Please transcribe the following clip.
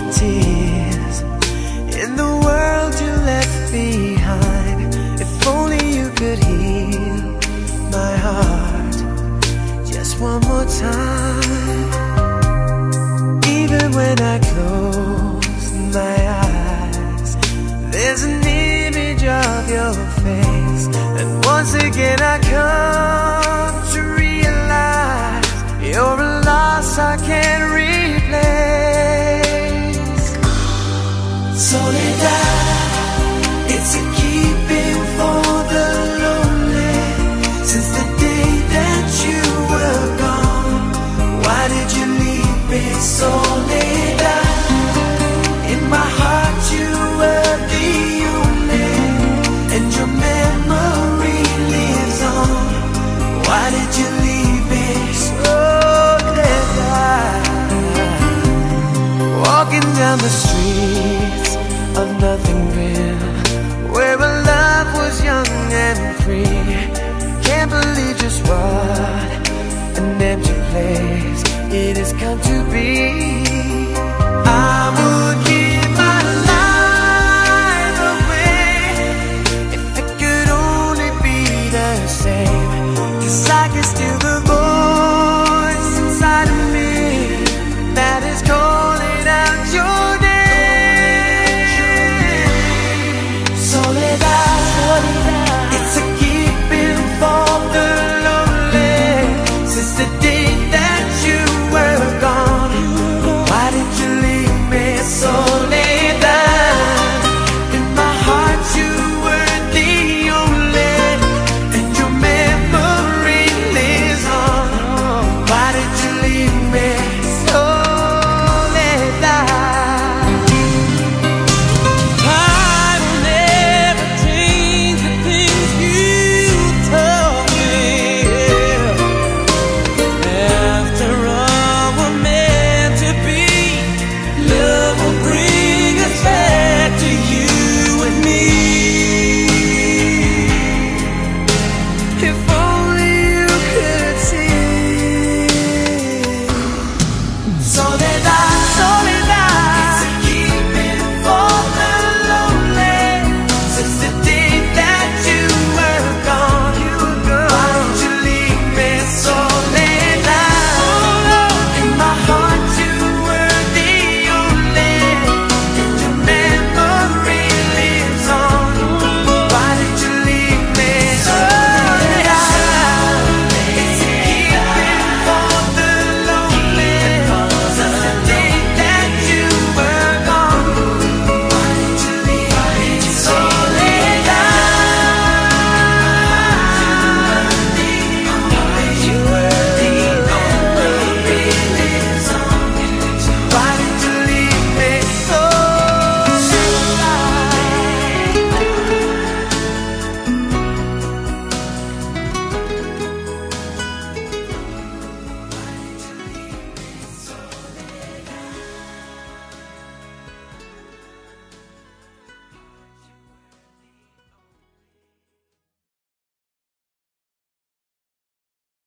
tears in the world you left behind. If only you could heal my heart just one more time. Even when I close my eyes, there's an image of your face, and once again I come to realize you're a loss I can't replace. Soledad, it's a keeping for the lonely. Since the day that you were gone, why did you leave me, Soledad? In my heart you were the only, and your memory lives on. Why did you leave me, Soledad? Walking down the streets of nothing real, where our love was young and free. Can't believe just what an empty place it has come to be. I would give my life away if it could only be the same, 'cause I can still the voice inside of me that is calling out your name. Soledad, it's a keeping for the lonely. Since the day